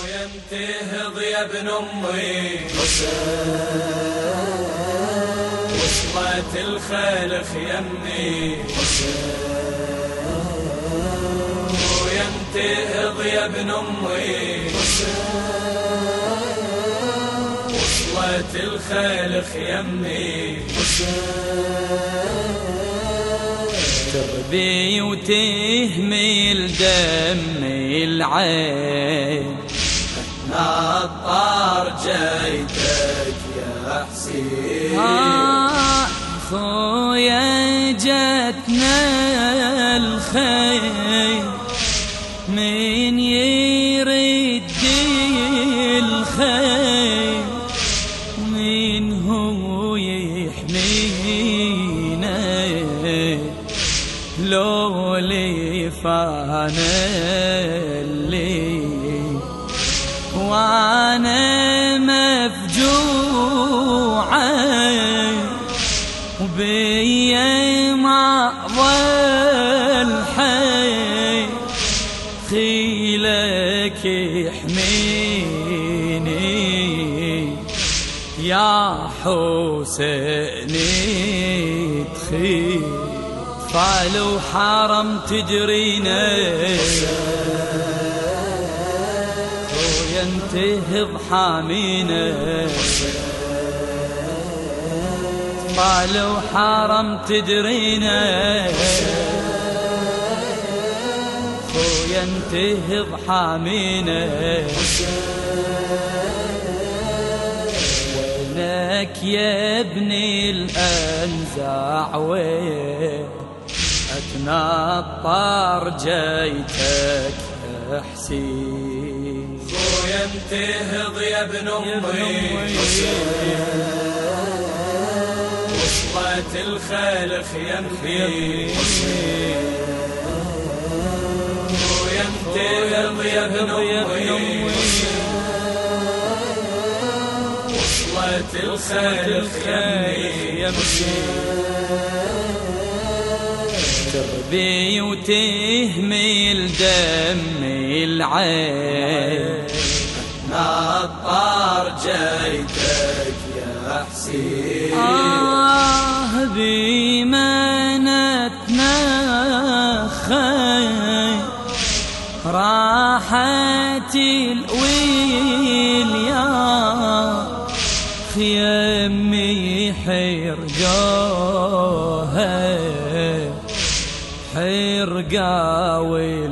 ينتهض يا ابن امي وصلت الخلخ يمي وينتهض يا ابن امي وصلت الخلخ يمي تربي وتهمل دمي العين نطار جيتك يا حسين خويا جتنا الخير من يرد الخير من هو يحمينا لو لفانا اللي وانا مفجوعة وبيا ما ظل حي خيلك يحميني يا حسيني تخيل فالو حرم تجرينا ينتهض حامينا فالو حرم تجرينا ينتهض حامينا وينك يا ابني الأنزاع وين أتنطر جيتك يا حسين ينتهض يا ابن امي وصلت الخلخ يمي وينتهض يا ابن امي وصلت الخلخ يمي تربي وتهمل دمي العين نطار جيتك يا حسين بمنتنا خير راحت الويل يا خيمي حرقا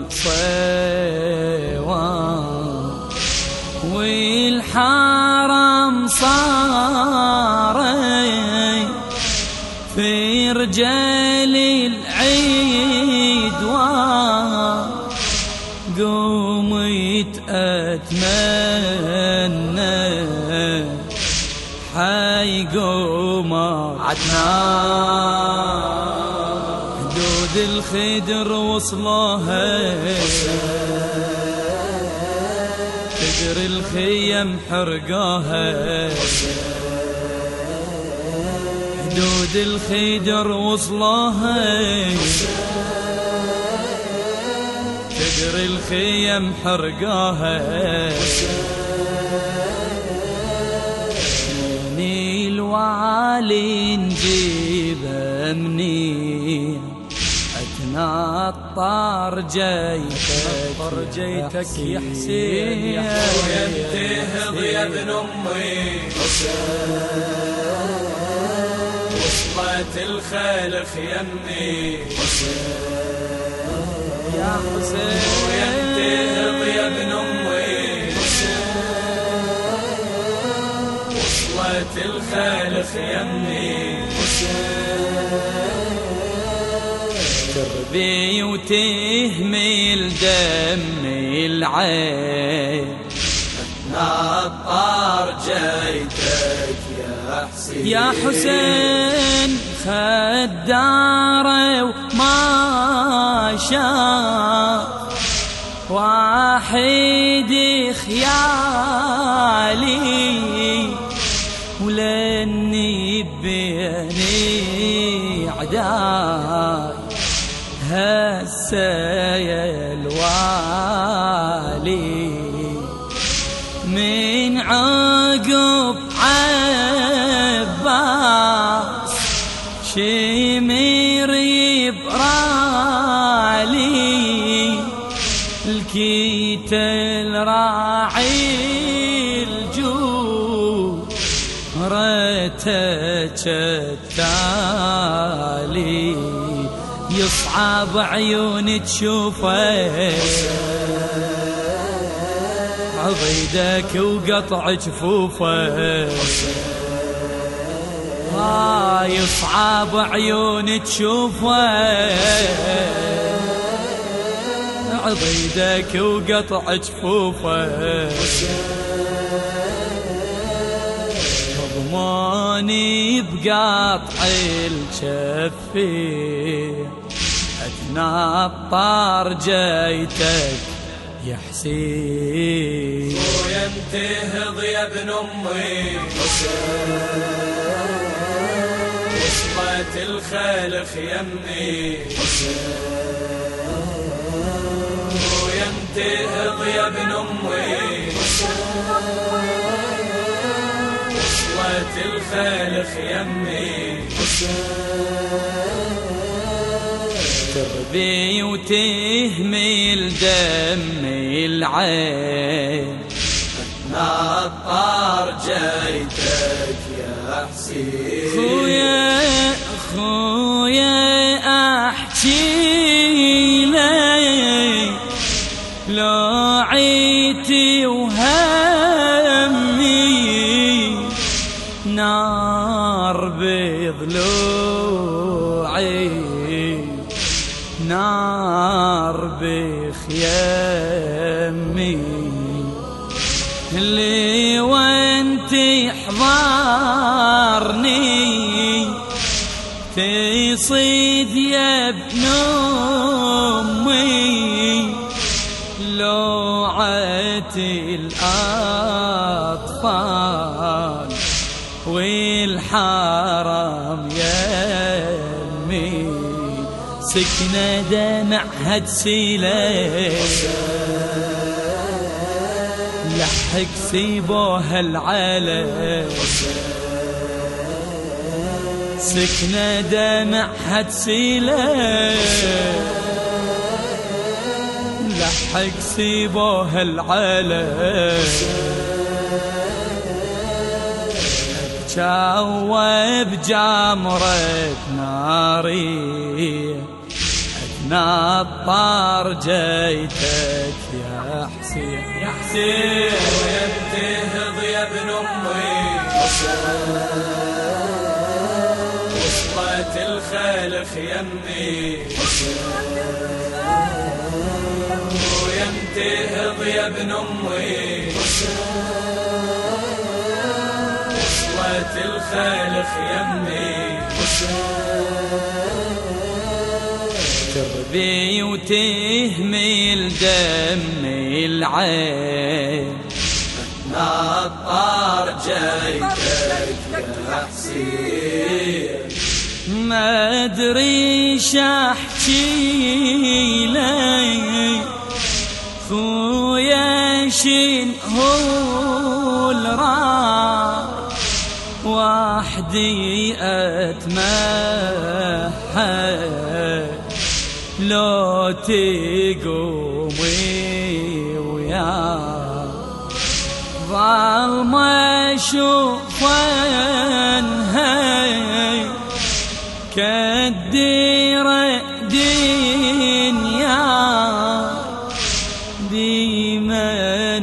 والصيوان والحرم صاري في رجال العيد قومت أتمنى حيقوم عدنان حدود الخدر وصلوها خدر الخيم حرقوها حدود الخدر وصلوها خدر الخيم حرقوها مني الوعالي نجيبها منين أتنطر جيتك يا حسين ينتهض يا ابن امي وصلت الخلخ يمي يا حسين ينتهض يا ابن امي وصلت الخلخ يمي تربي وتهمل دمي العين نطار جيتك يا حسين يا حسين خداره وما شاف واحد خيالي ولاني بيني عداي هسه يا الوالي من عقب عباس شمر يبرالي الكيت الراعي الجود رتك التالي يصعب عيوني تشوفه عضيدك وقطع جفوفه يصعب عيوني تشوفه عضيدك وقطع جفوفه يضموني بقطع الجفي اتنطر جيتك يا حسين وينتهض يا ابن امي وصلت الخلخ يمي وينتهض يا ابن امي وصلت الخلخ يمي تربي وتهمل دمي العين نطر جيتك يا حسين خويا احكي لي لو عيتي وهمي نار بضلوعي نار بخيامي اللي وانت حضارني تصيد يا ابن امي لوعة الاطفال والحرام يمي سكنة دمعها تسيله لحق سيبوها العالم سكنة دمعها تسيله لحق سيبوها العالم جاوب بجمرة ناري نطر جيتك يا حسين يا حسين وينتهض يا ابن امي وصلت الخلخ يمي وينتهض يا ابن امي وصلت الخلخ يمي تربي وتهمل دمي العين نطر جيتك يا حسين ما ادري شاحكي لي خويا شين هو الرار وحدي اتمحى لو تقومي ويا ظل ما اشوفنها كالديرة دنيا ديما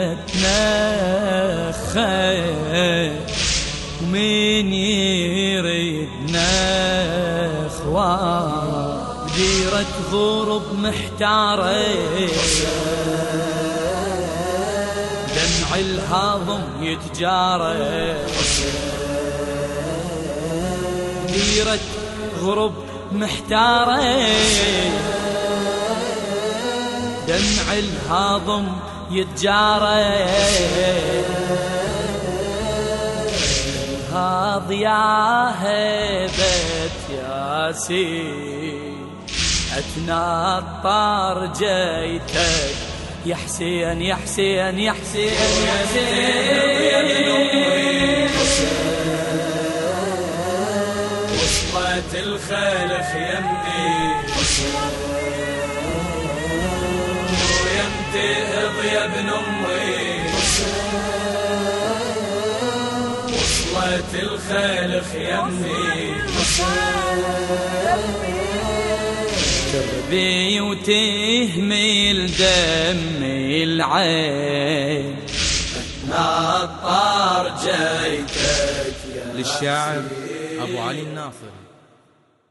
نتنخى ومن يردنا اخوان ديرة غرب محتارة دمع الهضم يتجارى ديرة غرب محتارة دمع الهضم يتجارى هاض يا هبة ياسين اتنطر جيتك يا حسين يا حسين يا حسين يا حسين. وصلت الخلف يمني ويمتهض يا ابن امي. وصلت الخلف يمني تربي وتهمل دمي العين نطار جيتك يا للشاعر أبو علي الناصر.